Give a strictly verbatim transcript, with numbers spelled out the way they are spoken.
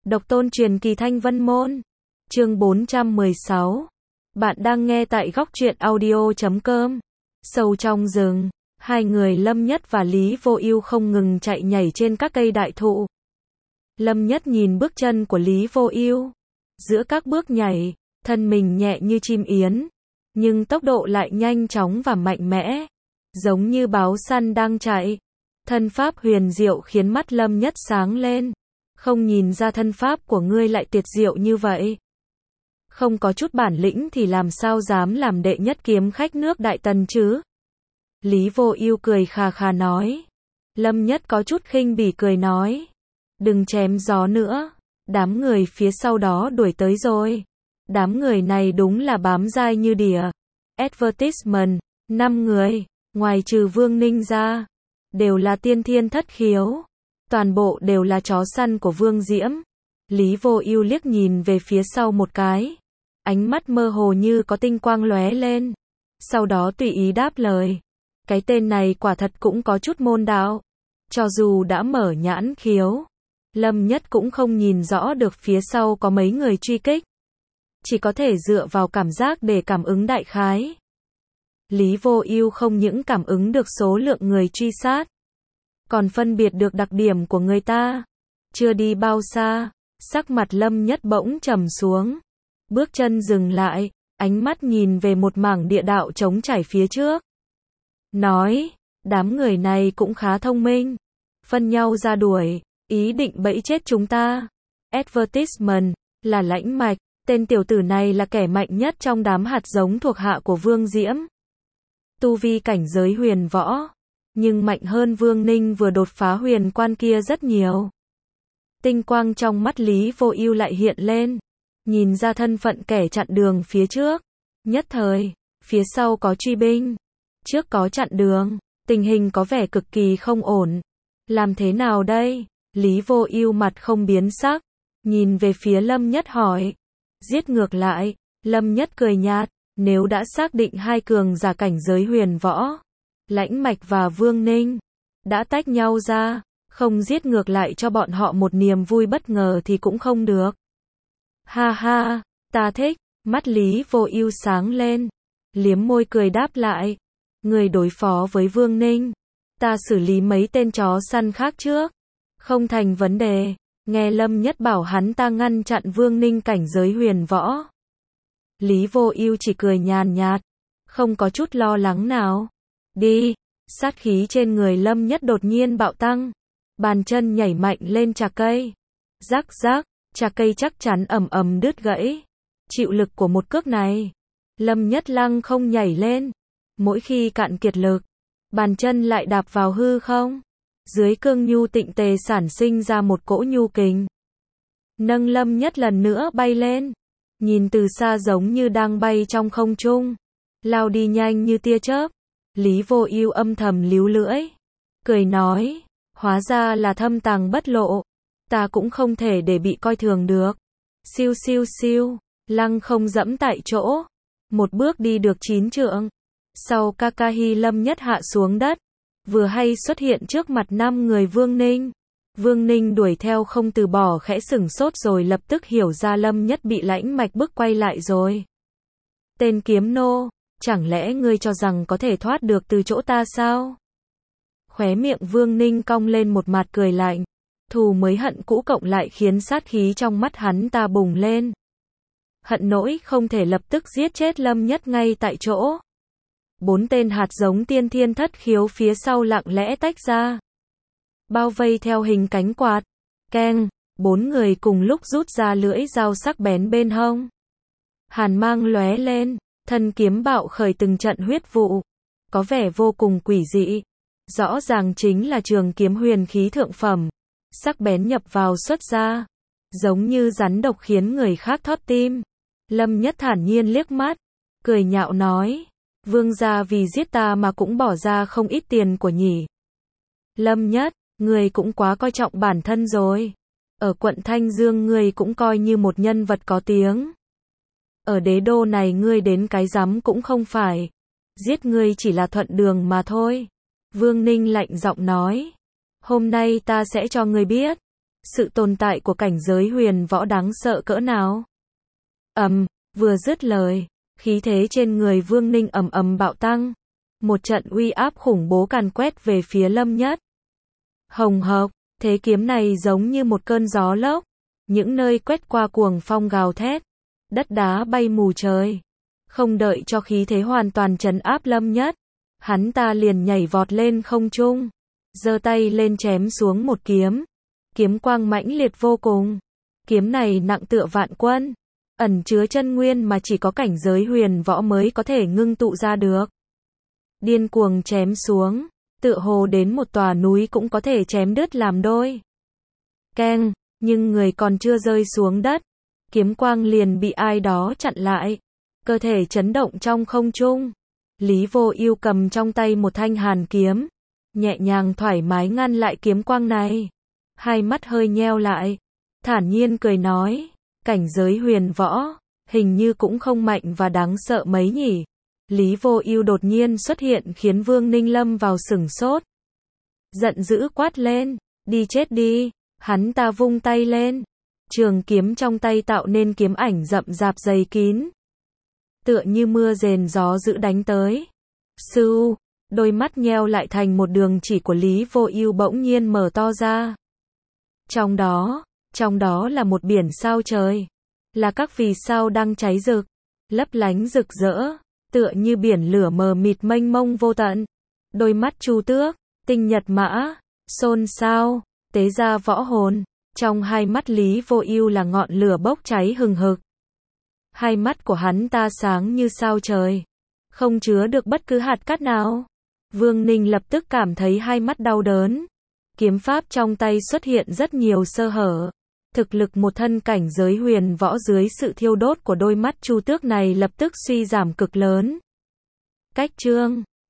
Độc tôn truyền kỳ Thanh Vân Môn. Chương bốn trăm mười sáu. Bạn đang nghe tại góc truyện audio chấm com. Sâu trong rừng, hai người Lâm Nhất và Lý Vô Ưu không ngừng chạy nhảy trên các cây đại thụ. Lâm Nhất nhìn bước chân của Lý Vô Ưu, giữa các bước nhảy, thân mình nhẹ như chim yến, nhưng tốc độ lại nhanh chóng và mạnh mẽ, giống như báo săn đang chạy. Thân pháp huyền diệu khiến mắt Lâm Nhất sáng lên. Không nhìn ra thân pháp của ngươi lại tuyệt diệu như vậy. Không có chút bản lĩnh thì làm sao dám làm đệ nhất kiếm khách nước Đại Tần chứ? Lý Vô Ưu cười khà khà nói. Lâm Nhất có chút khinh bỉ cười nói. Đừng chém gió nữa. Đám người phía sau đó đuổi tới rồi. Đám người này đúng là bám dai như đỉa. Advertisement, năm người, ngoài trừ Vương Ninh ra, đều là tiên thiên thất khiếu. Toàn bộ đều là chó săn của Vương Diễm. Lý Vô Ưu liếc nhìn về phía sau một cái. Ánh mắt mơ hồ như có tinh quang lóe lên. Sau đó tùy ý đáp lời. Cái tên này quả thật cũng có chút môn đạo. Cho dù đã mở nhãn khiếu, Lâm Nhất cũng không nhìn rõ được phía sau có mấy người truy kích. Chỉ có thể dựa vào cảm giác để cảm ứng đại khái. Lý Vô Ưu không những cảm ứng được số lượng người truy sát, còn phân biệt được đặc điểm của người ta. Chưa đi bao xa, sắc mặt Lâm Nhất bỗng trầm xuống. Bước chân dừng lại, ánh mắt nhìn về một mảng địa đạo trống trải phía trước. Nói, đám người này cũng khá thông minh. Phân nhau ra đuổi, ý định bẫy chết chúng ta. Advertisement, là Lãnh Mạch, tên tiểu tử này là kẻ mạnh nhất trong đám hạt giống thuộc hạ của Vương Diễm. Tu vi cảnh giới huyền võ, nhưng mạnh hơn Vương Ninh vừa đột phá huyền quan kia rất nhiều. Tinh quang trong mắt Lý Vô Ưu lại hiện lên, nhìn ra thân phận kẻ chặn đường phía trước. Nhất thời, phía sau có truy binh, trước có chặn đường, tình hình có vẻ cực kỳ không ổn. Làm thế nào đây? Lý Vô Ưu mặt không biến sắc, nhìn về phía Lâm Nhất hỏi. Giết ngược lại. Lâm Nhất cười nhạt, nếu đã xác định hai cường giả cảnh giới huyền võ, Lãnh Mạch và Vương Ninh đã tách nhau ra, không giết ngược lại cho bọn họ một niềm vui bất ngờ thì cũng không được. Ha ha, ta thích. Mắt Lý Vô Ưu sáng lên, liếm môi cười đáp lại. Người đối phó với Vương Ninh, ta xử lý mấy tên chó săn khác trước. Không thành vấn đề. Nghe Lâm Nhất bảo hắn ta ngăn chặn Vương Ninh cảnh giới huyền võ, Lý Vô Ưu chỉ cười nhàn nhạt, không có chút lo lắng nào. Đi. Sát khí trên người Lâm Nhất đột nhiên bạo tăng, bàn chân nhảy mạnh lên chạc cây. Rắc rắc, chạc cây chắc chắn ầm ầm đứt gãy. Chịu lực của một cước này, Lâm Nhất lăng không nhảy lên. Mỗi khi cạn kiệt lực, bàn chân lại đạp vào hư không. Dưới cương nhu tịnh tề sản sinh ra một cỗ nhu kình, nâng Lâm Nhất lần nữa bay lên. Nhìn từ xa giống như đang bay trong không trung, lao đi nhanh như tia chớp. Lý Vô Ưu âm thầm líu lưỡi, cười nói, hóa ra là thâm tàng bất lộ, ta cũng không thể để bị coi thường được. Siêu siêu siêu, lăng không dẫm tại chỗ, một bước đi được chín trượng. Sau Kakahi Lâm Nhất hạ xuống đất, vừa hay xuất hiện trước mặt năm người Vương Ninh. Vương Ninh đuổi theo không từ bỏ, khẽ sửng sốt rồi lập tức hiểu ra Lâm Nhất bị Lãnh Mạch bức quay lại rồi. Tên kiếm nô, chẳng lẽ ngươi cho rằng có thể thoát được từ chỗ ta sao? Khóe miệng Vương Ninh cong lên một mặt cười lạnh. Thù mới hận cũ cộng lại khiến sát khí trong mắt hắn ta bùng lên. Hận nỗi không thể lập tức giết chết Lâm Nhất ngay tại chỗ. Bốn tên hạt giống tiên thiên thất khiếu phía sau lặng lẽ tách ra, bao vây theo hình cánh quạt. Keng, bốn người cùng lúc rút ra lưỡi dao sắc bén bên hông. Hàn mang lóe lên, thân kiếm bạo khởi từng trận huyết vụ, có vẻ vô cùng quỷ dị. Rõ ràng chính là trường kiếm huyền khí thượng phẩm, sắc bén nhập vào xuất ra, giống như rắn độc khiến người khác thót tim. Lâm Nhất thản nhiên liếc mắt, cười nhạo nói, Vương gia vì giết ta mà cũng bỏ ra không ít tiền của nhỉ. Lâm Nhất, ngươi cũng quá coi trọng bản thân rồi. Ở quận Thanh Dương ngươi cũng coi như một nhân vật có tiếng. Ở đế đô này ngươi đến cái rắm cũng không phải. Giết ngươi chỉ là thuận đường mà thôi. Vương Ninh lạnh giọng nói. Hôm nay ta sẽ cho ngươi biết, sự tồn tại của cảnh giới huyền võ đáng sợ cỡ nào. Ầm, vừa dứt lời, khí thế trên người Vương Ninh ầm ầm bạo tăng. Một trận uy áp khủng bố càn quét về phía Lâm Nhất. Hồng hộc, thế kiếm này giống như một cơn gió lốc. Những nơi quét qua cuồng phong gào thét. Đất đá bay mù trời. Không đợi cho khí thế hoàn toàn trấn áp Lâm Nhất. Hắn ta liền nhảy vọt lên không trung. Giơ tay lên chém xuống một kiếm. Kiếm quang mãnh liệt vô cùng. Kiếm này nặng tựa vạn quân. Ẩn chứa chân nguyên mà chỉ có cảnh giới huyền võ mới có thể ngưng tụ ra được. Điên cuồng chém xuống. Tựa hồ đến một tòa núi cũng có thể chém đứt làm đôi. Keng, nhưng người còn chưa rơi xuống đất. Kiếm quang liền bị ai đó chặn lại. Cơ thể chấn động trong không trung. Lý Vô Ưu cầm trong tay một thanh hàn kiếm. Nhẹ nhàng thoải mái ngăn lại kiếm quang này. Hai mắt hơi nheo lại. Thản nhiên cười nói. Cảnh giới huyền võ. Hình như cũng không mạnh và đáng sợ mấy nhỉ. Lý Vô Ưu đột nhiên xuất hiện khiến Vương Ninh lâm vào sửng sốt. Giận dữ quát lên. Đi chết đi. Hắn ta vung tay lên. Trường kiếm trong tay tạo nên kiếm ảnh rậm rạp dày kín. Tựa như mưa rền gió dữ đánh tới. Sưu, đôi mắt nheo lại thành một đường chỉ của Lý Vô Ưu bỗng nhiên mở to ra. Trong đó, trong đó là một biển sao trời. Là các vì sao đang cháy rực, lấp lánh rực rỡ, tựa như biển lửa mờ mịt mênh mông vô tận. Đôi mắt Chu Tước, Tinh Nhật Mã, xôn xao, tế ra võ hồn. Trong hai mắt Lý Vô Ưu là ngọn lửa bốc cháy hừng hực. Hai mắt của hắn ta sáng như sao trời, không chứa được bất cứ hạt cát nào. Vương Ninh lập tức cảm thấy hai mắt đau đớn. Kiếm pháp trong tay xuất hiện rất nhiều sơ hở. Thực lực một thân cảnh giới huyền võ dưới sự thiêu đốt của đôi mắt Chu Tước này lập tức suy giảm cực lớn. Cách chương